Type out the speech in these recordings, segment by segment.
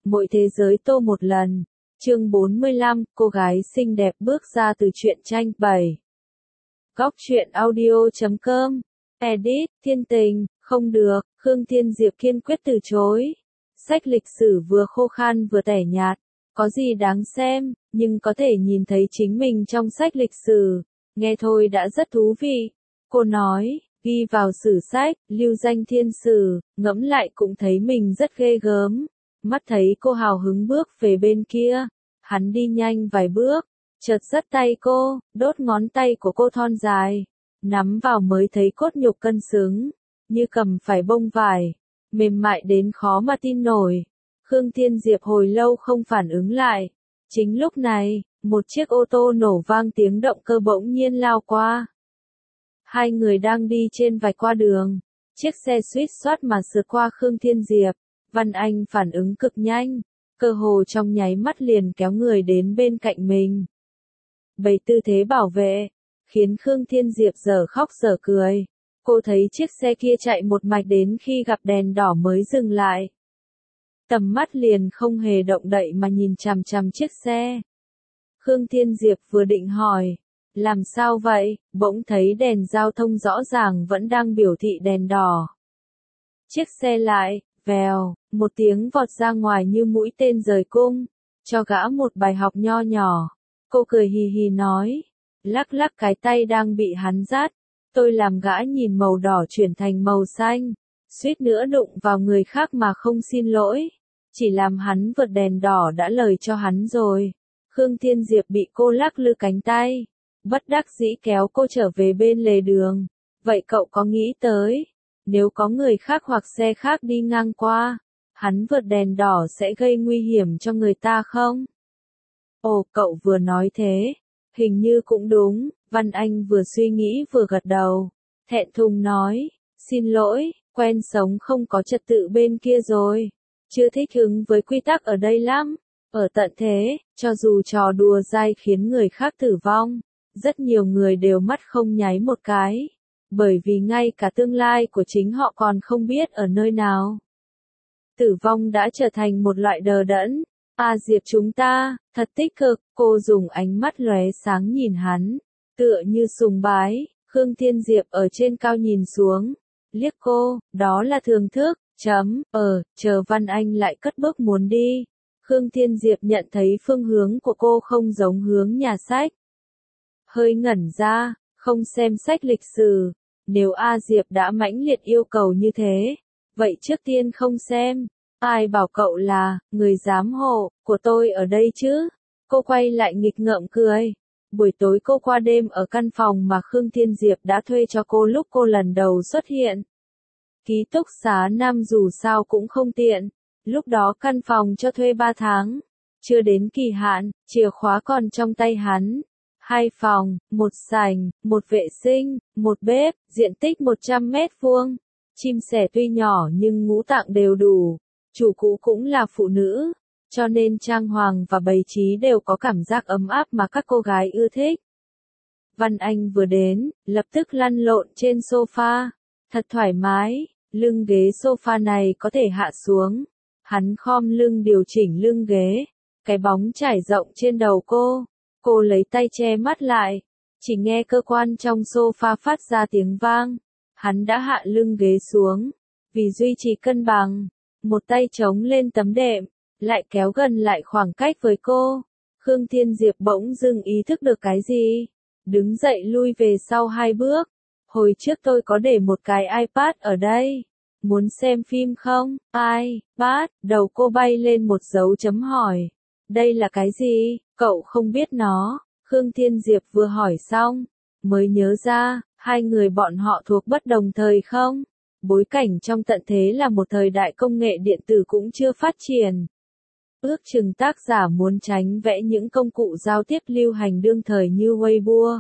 Mỗi thế giới tô một lần. Chương 45, cô gái xinh đẹp bước ra từ truyện tranh 7. Góc truyện audio.com. Edit, Thiên Tình, không được, Khương Thiên Diệp kiên quyết từ chối. Sách lịch sử vừa khô khan vừa tẻ nhạt, có gì đáng xem, nhưng có thể nhìn thấy chính mình trong sách lịch sử, nghe thôi đã rất thú vị. Cô nói, ghi vào sử sách, lưu danh thiên sử, ngẫm lại cũng thấy mình rất ghê gớm. Mắt thấy cô hào hứng bước về bên kia, hắn đi nhanh vài bước, chợt giật tay cô, đốt ngón tay của cô thon dài, nắm vào mới thấy cốt nhục cân xứng, như cầm phải bông vải, mềm mại đến khó mà tin nổi. Khương Thiên Diệp hồi lâu không phản ứng lại. Chính lúc này, một chiếc ô tô nổ vang tiếng động cơ bỗng nhiên lao qua. Hai người đang đi trên vạch qua đường, chiếc xe suýt soát mà sượt qua Khương Thiên Diệp. Văn Anh phản ứng cực nhanh, cơ hồ trong nháy mắt liền kéo người đến bên cạnh mình. Bày tư thế bảo vệ, khiến Khương Thiên Diệp dở khóc dở cười. Cô thấy chiếc xe kia chạy một mạch đến khi gặp đèn đỏ mới dừng lại. Tầm mắt liền không hề động đậy mà nhìn chằm chằm chiếc xe. Khương Thiên Diệp vừa định hỏi, làm sao vậy, bỗng thấy đèn giao thông rõ ràng vẫn đang biểu thị đèn đỏ. Chiếc xe lại, vèo, một tiếng vọt ra ngoài như mũi tên rời cung, cho gã một bài học nho nhỏ. Cô cười hì hì nói, lắc lắc cái tay đang bị hắn dắt, tôi làm gã nhìn màu đỏ chuyển thành màu xanh, suýt nữa đụng vào người khác mà không xin lỗi, chỉ làm hắn vượt đèn đỏ đã lời cho hắn rồi. Khương Thiên Diệp bị cô lắc lư cánh tay, bất đắc dĩ kéo cô trở về bên lề đường. Vậy cậu có nghĩ tới, nếu có người khác hoặc xe khác đi ngang qua, hắn vượt đèn đỏ sẽ gây nguy hiểm cho người ta không? Ồ, cậu vừa nói thế, hình như cũng đúng. Văn Anh vừa suy nghĩ vừa gật đầu, thẹn thùng nói, xin lỗi, quen sống không có trật tự bên kia rồi, chưa thích ứng với quy tắc ở đây lắm. Ở tận thế, cho dù trò đùa dai khiến người khác tử vong, rất nhiều người đều mắt không nháy một cái, bởi vì ngay cả tương lai của chính họ còn không biết ở nơi nào. Tử vong đã trở thành một loại đờ đẫn. Diệp chúng ta, thật tích cực, cô dùng ánh mắt lóe sáng nhìn hắn, tựa như sùng bái. Khương Thiên Diệp ở trên cao nhìn xuống, liếc cô, đó là thưởng thức, chờ Văn Anh lại cất bước muốn đi. Khương Thiên Diệp nhận thấy phương hướng của cô không giống hướng nhà sách. Hơi ngẩn ra, không xem sách lịch sử, nếu Diệp đã mãnh liệt yêu cầu như thế, vậy trước tiên không xem. Ai bảo cậu là người giám hộ của tôi ở đây chứ? Cô quay lại nghịch ngợm cười. Buổi tối cô qua đêm ở căn phòng mà Khương Thiên Diệp đã thuê cho cô lúc cô lần đầu xuất hiện. Ký túc xá Nam dù sao cũng không tiện, lúc đó căn phòng cho thuê 3 tháng, chưa đến kỳ hạn, chìa khóa còn trong tay hắn. 2 phòng, 1 sảnh, 1 vệ sinh, 1 bếp, diện tích 100 mét vuông. Chim sẻ tuy nhỏ nhưng ngũ tạng đều đủ. Chủ cũ cũng là phụ nữ, cho nên trang hoàng và bày trí đều có cảm giác ấm áp mà các cô gái ưa thích. Văn Anh vừa đến, lập tức lăn lộn trên sofa, thật thoải mái, lưng ghế sofa này có thể hạ xuống. Hắn khom lưng điều chỉnh lưng ghế, cái bóng trải rộng trên đầu cô lấy tay che mắt lại, chỉ nghe cơ quan trong sofa phát ra tiếng vang. Hắn đã hạ lưng ghế xuống, vì duy trì cân bằng. Một tay chống lên tấm đệm, lại kéo gần lại khoảng cách với cô. Khương Thiên Diệp bỗng dưng ý thức được cái gì, đứng dậy lui về sau 2 bước. Hồi trước tôi có để một cái iPad ở đây, muốn xem phim không? iPad, đầu cô bay lên một dấu chấm hỏi. Đây là cái gì? Cậu không biết nó. Khương Thiên Diệp vừa hỏi xong, mới nhớ ra, hai người bọn họ thuộc bất đồng thời không? Bối cảnh trong tận thế là một thời đại công nghệ điện tử cũng chưa phát triển. Ước chừng tác giả muốn tránh vẽ những công cụ giao tiếp lưu hành đương thời như Weibo,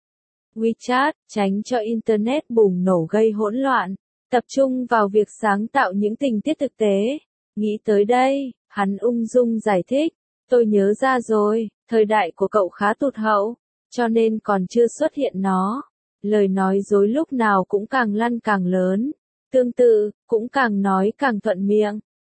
WeChat, tránh cho Internet bùng nổ gây hỗn loạn, tập trung vào việc sáng tạo những tình tiết thực tế. Nghĩ tới đây, hắn ung dung giải thích, tôi nhớ ra rồi, thời đại của cậu khá tụt hậu, cho nên còn chưa xuất hiện nó. Lời nói dối lúc nào cũng càng lăn càng lớn. Tương tự, cũng càng nói càng thuận miệng.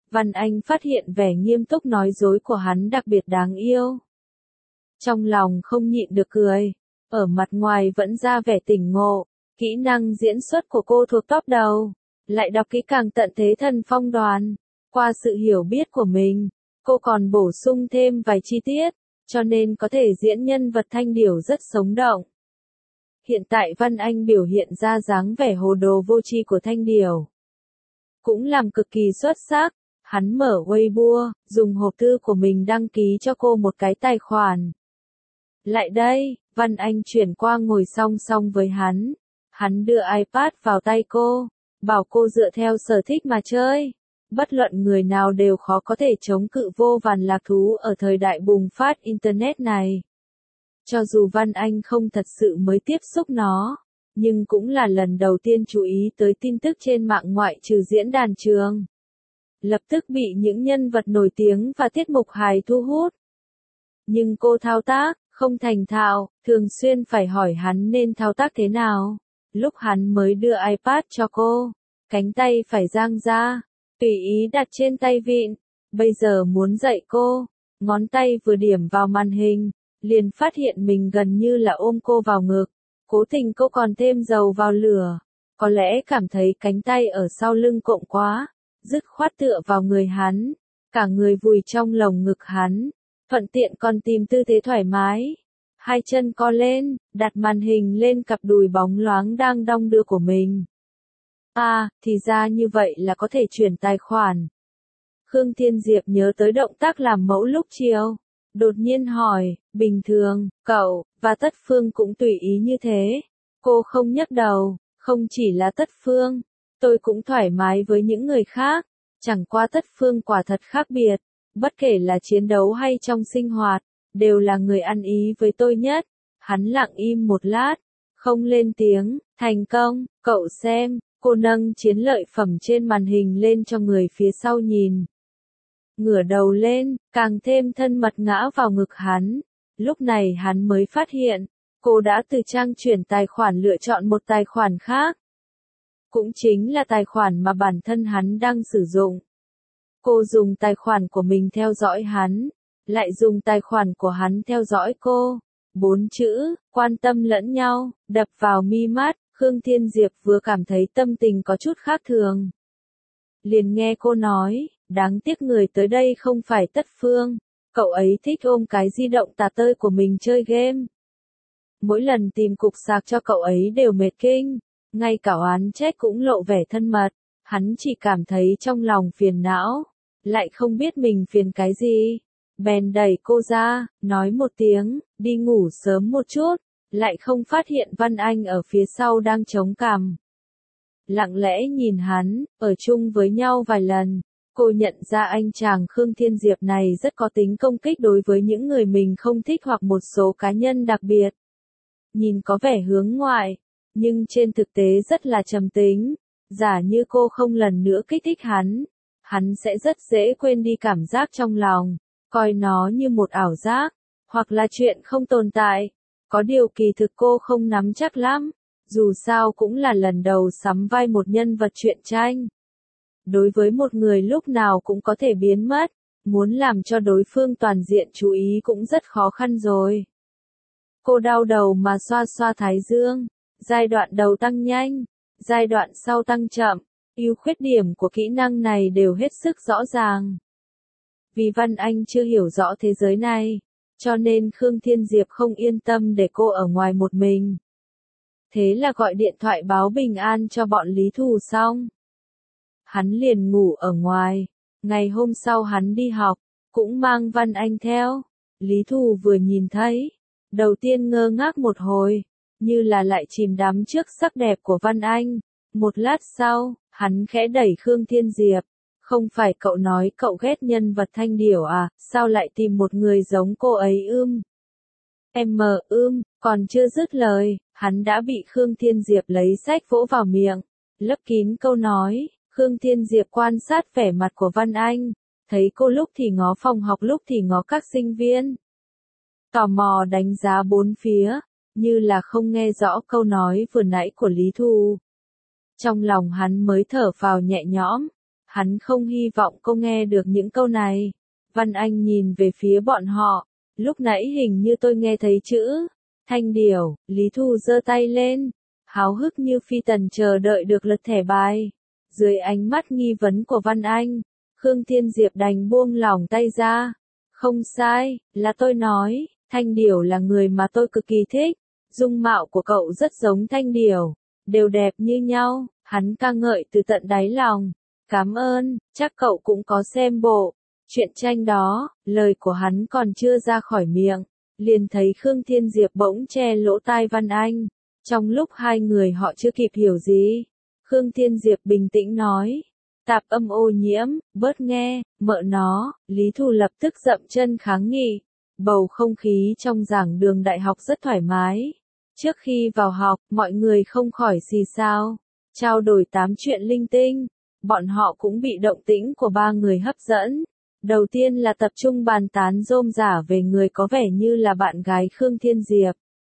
Văn Anh phát hiện vẻ nghiêm túc nói dối của hắn đặc biệt đáng yêu. Trong lòng không nhịn được cười, ở mặt ngoài vẫn ra vẻ tỉnh ngộ, kỹ năng diễn xuất của cô thuộc top đầu, lại đọc kỹ càng tận thế Thần Phong Đoàn. Qua sự hiểu biết của mình, cô còn bổ sung thêm vài chi tiết, cho nên có thể diễn nhân vật Thanh Điểu rất sống động. Hiện tại Văn Anh biểu hiện ra dáng vẻ hồ đồ vô tri của Thanh Điểu, cũng làm cực kỳ xuất sắc. Hắn mở Weibo, dùng hộp thư của mình đăng ký cho cô một cái tài khoản. Lại đây, Văn Anh chuyển qua ngồi song song với hắn. Hắn đưa iPad vào tay cô, bảo cô dựa theo sở thích mà chơi. Bất luận người nào đều khó có thể chống cự vô vàn lạc thú ở thời đại bùng phát Internet này. Cho dù Văn Anh không thật sự mới tiếp xúc nó, nhưng cũng là lần đầu tiên chú ý tới tin tức trên mạng ngoại trừ diễn đàn trường. Lập tức bị những nhân vật nổi tiếng và tiết mục hài thu hút. Nhưng cô thao tác, không thành thạo, thường xuyên phải hỏi hắn nên thao tác thế nào. Lúc hắn mới đưa iPad cho cô, cánh tay phải dang ra, tùy ý đặt trên tay vịn. Bây giờ muốn dạy cô, ngón tay vừa điểm vào màn hình, liền phát hiện mình gần như là ôm cô vào ngực. Cố tình cô còn thêm dầu vào lửa, có lẽ cảm thấy cánh tay ở sau lưng cộm quá, dứt khoát tựa vào người hắn, cả người vùi trong lồng ngực hắn, thuận tiện còn tìm tư thế thoải mái. Hai chân co lên, đặt màn hình lên cặp đùi bóng loáng đang đong đưa của mình. Thì ra như vậy là có thể chuyển tài khoản. Khương Thiên Diệp nhớ tới động tác làm mẫu lúc chiều, đột nhiên hỏi, bình thường, cậu, và Tất Phương cũng tùy ý như thế. Cô không nhấc đầu, không chỉ là Tất Phương, tôi cũng thoải mái với những người khác, chẳng qua Tất Phương quả thật khác biệt, bất kể là chiến đấu hay trong sinh hoạt, đều là người ăn ý với tôi nhất. Hắn lặng im một lát, không lên tiếng. Thành công, cậu xem. Cô nâng chiến lợi phẩm trên màn hình lên cho người phía sau nhìn. Ngửa đầu lên, càng thêm thân mật ngã vào ngực hắn. Lúc này hắn mới phát hiện, cô đã từ trang chuyển tài khoản lựa chọn một tài khoản khác. Cũng chính là tài khoản mà bản thân hắn đang sử dụng. Cô dùng tài khoản của mình theo dõi hắn, lại dùng tài khoản của hắn theo dõi cô. 4 chữ, quan tâm lẫn nhau, đập vào mi mắt. Khương Thiên Diệp vừa cảm thấy tâm tình có chút khác thường. Liền nghe cô nói, đáng tiếc người tới đây không phải Tất Phương, cậu ấy thích ôm cái di động tà tơi của mình chơi game. Mỗi lần tìm cục sạc cho cậu ấy đều mệt kinh, ngay cả oán trách cũng lộ vẻ thân mật, hắn chỉ cảm thấy trong lòng phiền não, lại không biết mình phiền cái gì. Bèn đẩy cô ra, nói một tiếng, đi ngủ sớm một chút. Lại không phát hiện Văn Anh ở phía sau đang chống cằm. Lặng lẽ nhìn hắn, ở chung với nhau vài lần, cô nhận ra anh chàng Khương Thiên Diệp này rất có tính công kích đối với những người mình không thích hoặc một số cá nhân đặc biệt. Nhìn có vẻ hướng ngoại, nhưng trên thực tế rất là trầm tính. Giả như cô không lần nữa kích thích hắn sẽ rất dễ quên đi cảm giác trong lòng, coi nó như một ảo giác, hoặc là chuyện không tồn tại. Có điều kỳ thực cô không nắm chắc lắm, dù sao cũng là lần đầu sắm vai một nhân vật truyện tranh. Đối với một người lúc nào cũng có thể biến mất, muốn làm cho đối phương toàn diện chú ý cũng rất khó khăn rồi. Cô đau đầu mà xoa xoa thái dương, giai đoạn đầu tăng nhanh, giai đoạn sau tăng chậm, ưu khuyết điểm của kỹ năng này đều hết sức rõ ràng. Vì Văn Anh chưa hiểu rõ thế giới này, cho nên Khương Thiên Diệp không yên tâm để cô ở ngoài một mình. Thế là gọi điện thoại báo bình an cho bọn Lý Thù xong. Hắn liền ngủ ở ngoài. Ngày hôm sau hắn đi học, cũng mang Văn Anh theo. Lý Thù vừa nhìn thấy, đầu tiên ngơ ngác một hồi, như là lại chìm đắm trước sắc đẹp của Văn Anh. Một lát sau, hắn khẽ đẩy Khương Thiên Diệp. Không phải cậu nói cậu ghét nhân vật Thanh Điểu à, sao lại tìm một người giống cô ấy còn chưa dứt lời, hắn đã bị Khương Thiên Diệp lấy sách vỗ vào miệng, lấp kín câu nói. Khương Thiên Diệp quan sát vẻ mặt của Văn Anh, thấy cô lúc thì ngó phòng học lúc thì ngó các sinh viên. Tò mò đánh giá bốn phía, như là không nghe rõ câu nói vừa nãy của Lý Thù. Trong lòng hắn mới thở phào nhẹ nhõm. Hắn không hy vọng cô nghe được những câu này. Văn Anh nhìn về phía bọn họ. Lúc nãy hình như tôi nghe thấy chữ Thanh Điểu. Lý Thu giơ tay lên, háo hức như phi tần chờ đợi được lật thẻ bài. Dưới ánh mắt nghi vấn của Văn Anh, Khương Thiên Diệp đành buông lỏng tay ra. Không sai, là tôi nói, Thanh Điểu là người mà tôi cực kỳ thích. Dung mạo của cậu rất giống Thanh Điểu, đều đẹp như nhau. Hắn ca ngợi từ tận đáy lòng. Cảm ơn, chắc cậu cũng có xem bộ truyện tranh đó. Lời của hắn còn chưa ra khỏi miệng, liền thấy Khương Thiên Diệp bỗng che lỗ tai Văn Anh. Trong lúc hai người họ chưa kịp hiểu gì, Khương Thiên Diệp bình tĩnh nói, tạp âm ô nhiễm, bớt nghe, mợ nó. Lý Thu lập tức dậm chân kháng nghị. Bầu không khí trong giảng đường đại học rất thoải mái. Trước khi vào học, mọi người không khỏi xì xào, trao đổi tám chuyện linh tinh. Bọn họ cũng bị động tĩnh của ba người hấp dẫn. Đầu tiên là tập trung bàn tán rôm rả về người có vẻ như là bạn gái Khương Thiên Diệp.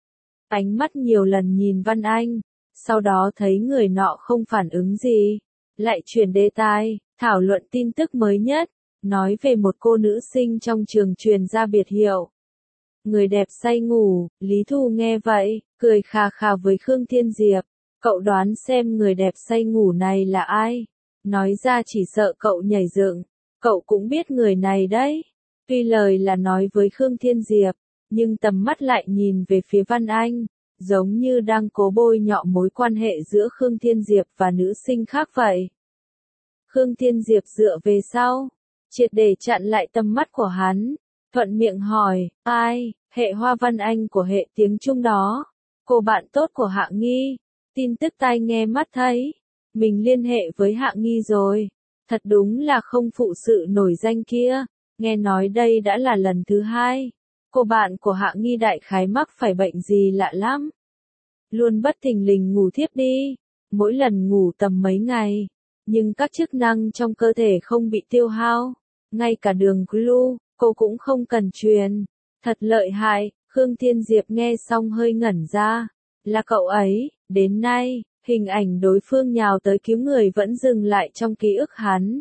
Ánh mắt nhiều lần nhìn Văn Anh, sau đó thấy người nọ không phản ứng gì, lại chuyển đề tài, thảo luận tin tức mới nhất, nói về một cô nữ sinh trong trường truyền ra biệt hiệu. Người đẹp say ngủ. Lý Thu nghe vậy, cười khà khà với Khương Thiên Diệp. Cậu đoán xem người đẹp say ngủ này là ai? Nói ra chỉ sợ cậu nhảy dựng. Cậu cũng biết người này đấy. Tuy lời là nói với Khương Thiên Diệp, nhưng tầm mắt lại nhìn về phía Văn Anh, giống như đang cố bôi nhọ mối quan hệ giữa Khương Thiên Diệp và nữ sinh khác vậy. Khương Thiên Diệp dựa về sau, triệt để chặn lại tầm mắt của hắn, thuận miệng hỏi, ai, hệ Hoa Văn Anh của hệ tiếng Trung đó, cô bạn tốt của Hạ Nghi. Tin tức tai nghe mắt thấy, mình liên hệ với Hạ Nghi rồi, thật đúng là không phụ sự nổi danh kia, nghe nói đây đã là lần thứ hai. Cô bạn của Hạ Nghi đại khái mắc phải bệnh gì lạ lắm, luôn bất thình lình ngủ thiếp đi, mỗi lần ngủ tầm mấy ngày, nhưng các chức năng trong cơ thể không bị tiêu hao, ngay cả đường glu, cô cũng không cần truyền. Thật lợi hại. Khương Thiên Diệp nghe xong hơi ngẩn ra. Là cậu ấy. Đến nay, hình ảnh đối phương nhào tới cứu người vẫn dừng lại trong ký ức hắn.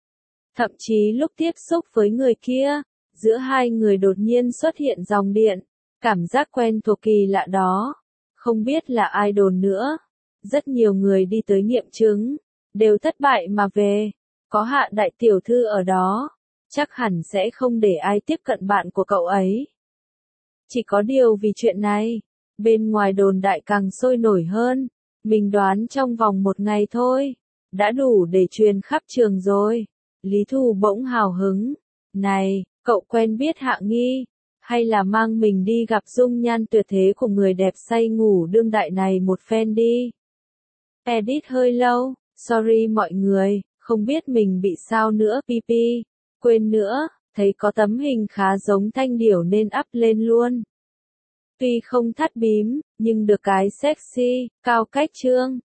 Thậm chí lúc tiếp xúc với người kia, giữa hai người đột nhiên xuất hiện dòng điện, cảm giác quen thuộc kỳ lạ đó. Không biết là ai đồn nữa. Rất nhiều người đi tới nghiệm chứng, đều thất bại mà về. Có Hạ đại tiểu thư ở đó, chắc hẳn sẽ không để ai tiếp cận bạn của cậu ấy. Chỉ có điều vì chuyện này, bên ngoài đồn đại càng sôi nổi hơn. Mình đoán trong vòng một ngày thôi, đã đủ để truyền khắp trường rồi. Lý Thu bỗng hào hứng. Này, cậu quen biết Hạ Nghi, hay là mang mình đi gặp dung nhan tuyệt thế của người đẹp say ngủ đương đại này một phen đi. Edit hơi lâu, sorry mọi người, không biết mình bị sao nữa pp. Quên nữa, thấy có tấm hình khá giống Thanh Điểu nên up lên luôn. Tuy không thắt bím, nhưng được cái sexy, cao cách trương.